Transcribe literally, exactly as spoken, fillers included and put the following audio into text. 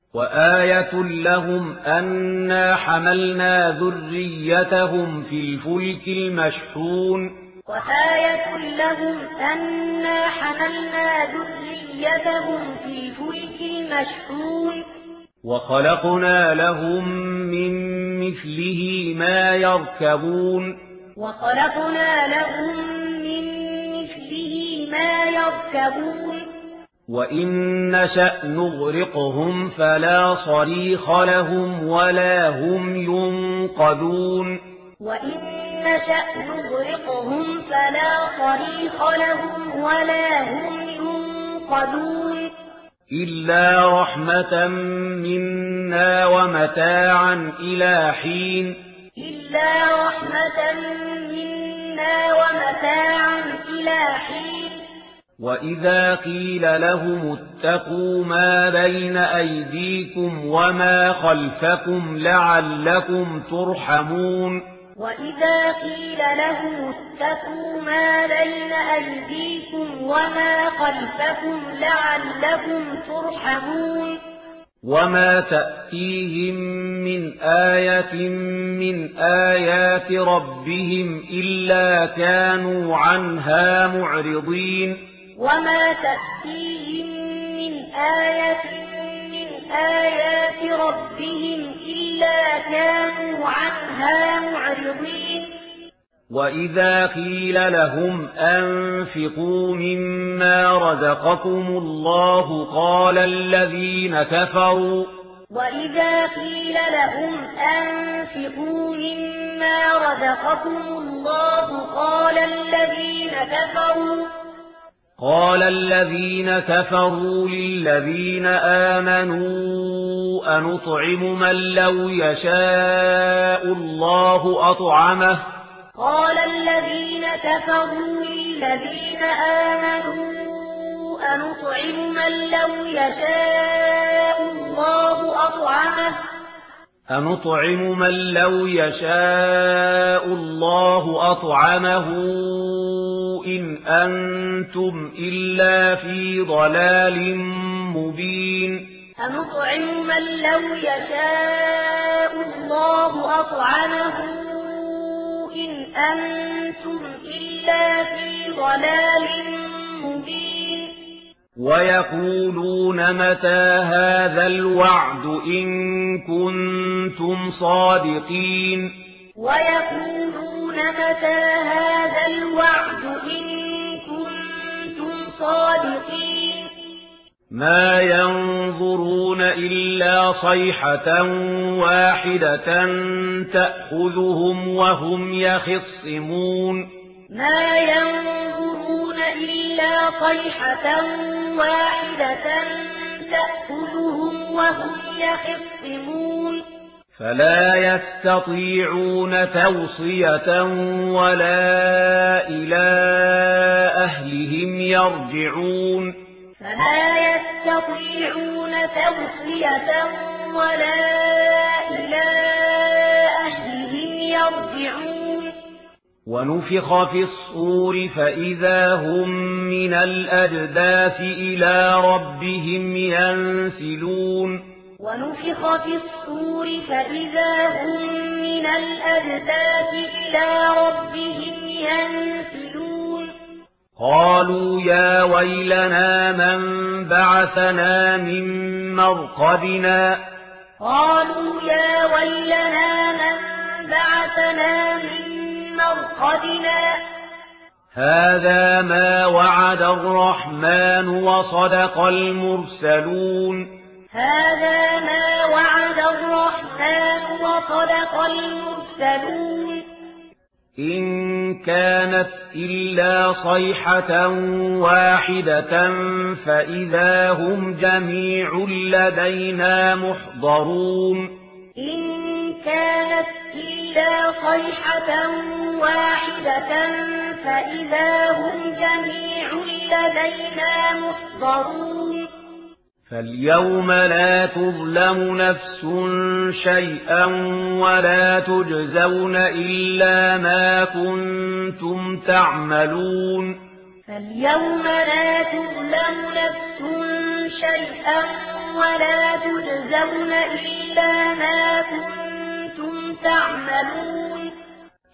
وآية لهم أنا حملنا ذريتهم في الفلك المشحون وآية لهم أنا حملنا ذريتهم في الفلك المشحون وخلقنا لهم من مثله ما يركبون وخلقنا لهم من مثله ما يركبون وإن نشأ نغرقهم فلا صريخ لهم ولا هم ينقذون وإن نشأ نغرقهم فلا صريخ لهم ولا هم ينقذون إلا رحمة منا ومتاعا إلى حين إلا رحمة منا ومتاعا إلى حين وإذا قيل لهم اتقوا ما بين أيديكم وما خلفكم لعلكم ترحمون وإذا قيل لهم اتقوا ما بين أيديكم وما خلفكم لعلكم ترحمون وما تأتيهم من آية من آيات ربهم إلا كانوا عنها معرضين وما تأتيهم من آية من آيات ربهم إلا كانوا عنها معرضين وإذا قيل لهم أنفقوا مما رزقكم الله قال الذين كفروا وإذا قيل لهم أنفقوا مما رزقكم الله قال الذين كفروا قال الذين كفروا للذين آمنوا أنطعم من لو يشاء الله أطعمه قال الذين كفروا للذين آمنوا أنطعم من لو يشاء الله أطعمه أنطعم من لو يشاء الله أطعمه إن أنتم إلا في ضلال مبين أنطعم من لو يشاء الله أطعمه إن أنتم إلا في ضلال مبين ويقولون متى هذا الوعد إن كنتم صادقين ويقولون متى هذا الوعد إن كنتم صادقين ما ينظرون إلا صيحة واحدة تأخذهم وهم يخصمون ما ينظرون إلا صيحة واحدة تأخذهم وهم يخصمون فلا يستطيعون توصية ولا إلى أهلهم يرجعون فلا يستطيعون توصية ولا إلى أهلهم يرجعون ونفخ في الصور فإذا هم من الأجداث إلى ربهم ينسلون ونفخ في الصور فإذا هم من الأجداث إلى ربهم ينسلون قالوا يا ويلنا من بعثنا من مرقدنا قالوا يا ويلنا من بعثنا من مرقدنا هذا ما وعد الرحمن وصدق المرسلون هذا ما وعد الرحمن وصدق المرسلون إن كانت إلا صيحة واحدة فإذا هم جميع لدينا محضرون إن كانت إلا صيحة واحدة فإذا هم جميع لدينا محضرون فاليوم لا تظلم نفس شيئا ولا تجزون إلا ما كنتم تعملون فاليوم لا تظلم نفس شيئا ولا تجزون إلا ما كنتم تعملون